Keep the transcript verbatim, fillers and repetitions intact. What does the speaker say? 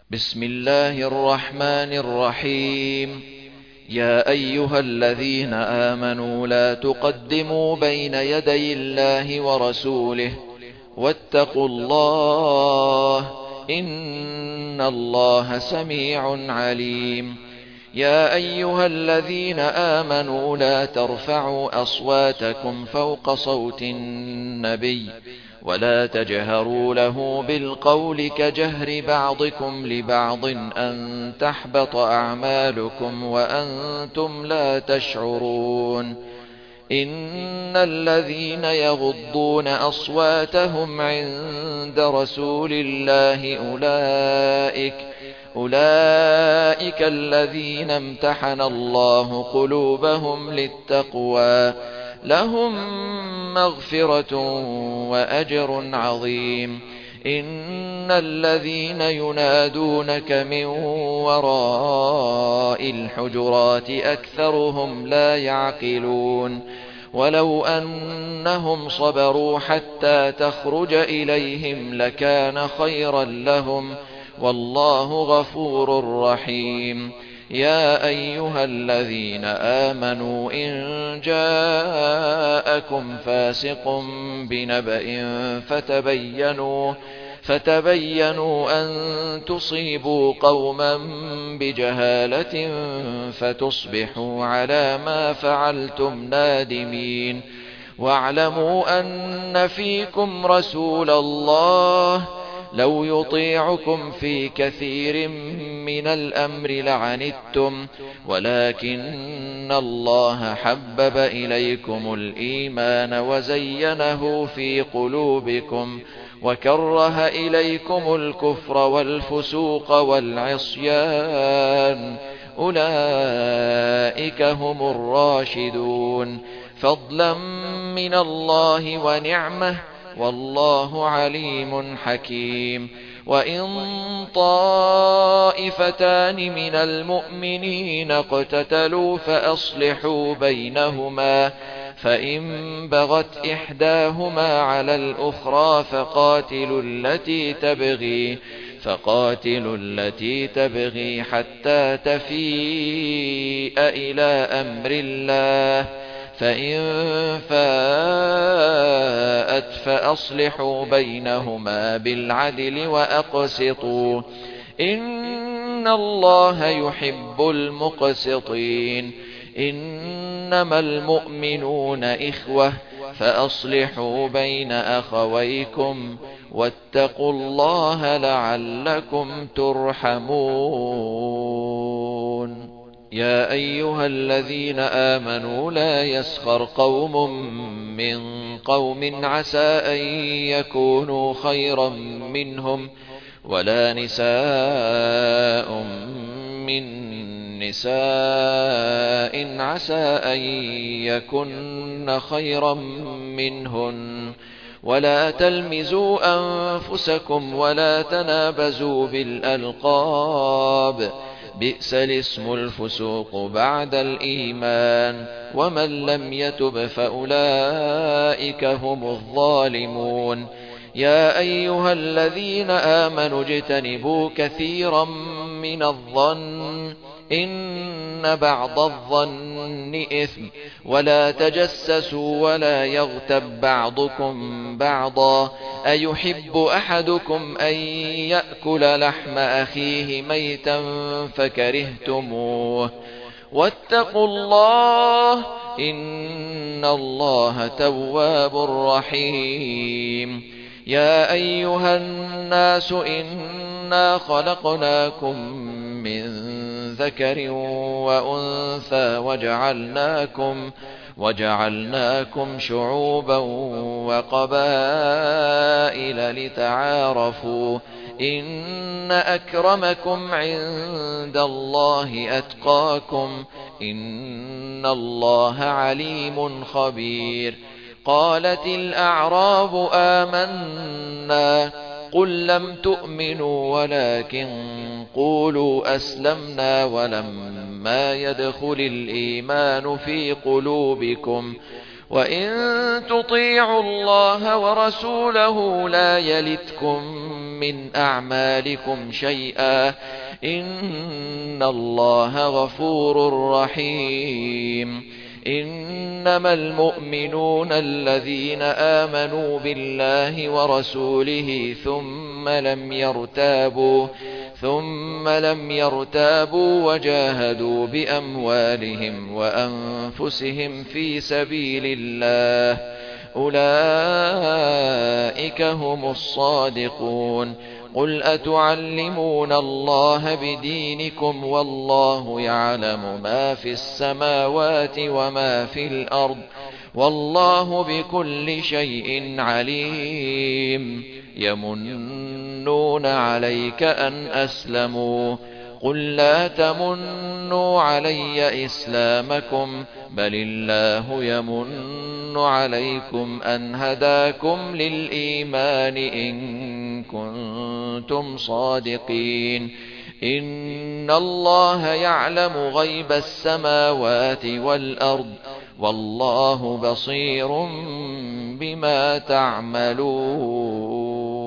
بسم الله الرحمن الرحيم. يا أيها الذين آمنوا لا تقدموا بين يدي الله ورسوله واتقوا الله إن الله سميع عليم. يا أيها الذين آمنوا لا ترفعوا أصواتكم فوق صوت النبي ولا تجهروا له بالقول كجهر بعضكم لبعض أن تحبط أعمالكم وأنتم لا تشعرون. إن الذين يغضون أصواتهم عند رسول الله أولئك أولئك الذين امتحن الله قلوبهم للتقوى لهم مغفرة وأجر عظيم. إن الذين ينادونك من وراء الحجرات أكثرهم لا يعقلون. ولو أنهم صبروا حتى تخرج إليهم لكان خيرا لهم والله غفور رحيم. يا أيها الذين آمنوا إن جاءكم فاسق بنبأ فتبينوا فتبينوا أن تصيبوا قوما بجهالة فتصبحوا على ما فعلتم نادمين. واعلموا أن فيكم رسول الله لو يطيعكم في كثير من الأمر لعنتم ولكن الله حبب إليكم الإيمان وزينه في قلوبكم وكره إليكم الكفر والفسوق والعصيان أولئك هم الراشدون فضلا من الله ونعمه والله عليم حكيم. وإن طائفتان من المؤمنين اقتتلوا فأصلحوا بينهما فإن بغت إحداهما على الأخرى فقاتلوا التي تبغي فقاتلوا التي تبغي حتى تفيء إلى أمر الله فإن فاءت فأصلحوا بينهما بالعدل وأقسطوا إن الله يحب المقسطين. إنما المؤمنون إخوة فأصلحوا بين أخويكم واتقوا الله لعلكم ترحمون. يا أيها الذين آمنوا لا يسخر قوم من قوم عسى أن يكونوا خيرا منهم ولا نساء من نساء عسى أن يكن خيرا منهن ولا تلمزوا أنفسكم ولا تنابزوا بالألقاب بئس الاسم الفسوق بعد الإيمان ومن لم يتب فأولئك هم الظالمون. يا أيها الذين آمنوا اجتنبوا كثيرا من الظن إن بعض الظن إثم ولا تجسسوا ولا يغتب بعضكم بعضا أيحب أحدكم أن يأكل لحم أخيه ميتا فكرهتموه واتقوا الله إن الله تواب رحيم. يا أيها الناس إنا خلقناكم من ذكر وأنثى وجعلناكم وجعلناكم شعوبا وقبائل لتعارفوا إن أكرمكم عند الله أتقاكم إن الله عليم خبير. قالت الأعراب آمنا قل لم تؤمنوا ولكن قولوا أسلمنا ولما يدخل الإيمان في قلوبكم وإن تطيعوا الله ورسوله لا يلتكم من أعمالكم شيئا إن الله غفور رحيم إنما المؤمنون الذين آمنوا بالله ورسوله ثم لم يرتابوا ثم لم يرتابوا وجاهدوا بأموالهم وأنفسهم في سبيل الله أولئك هم الصادقون قل أتعلمون الله بدينكم والله يعلم ما في السماوات وما في الأرض والله بكل شيء عليم يمنون عليك أن أسلموا قل لا تمنوا علي إسلامكم بل الله يمن عليكم أن هداكم للإيمان إن كنتم صادقين إن الله يعلم غيب السماوات والأرض والله بصير بما تعملون.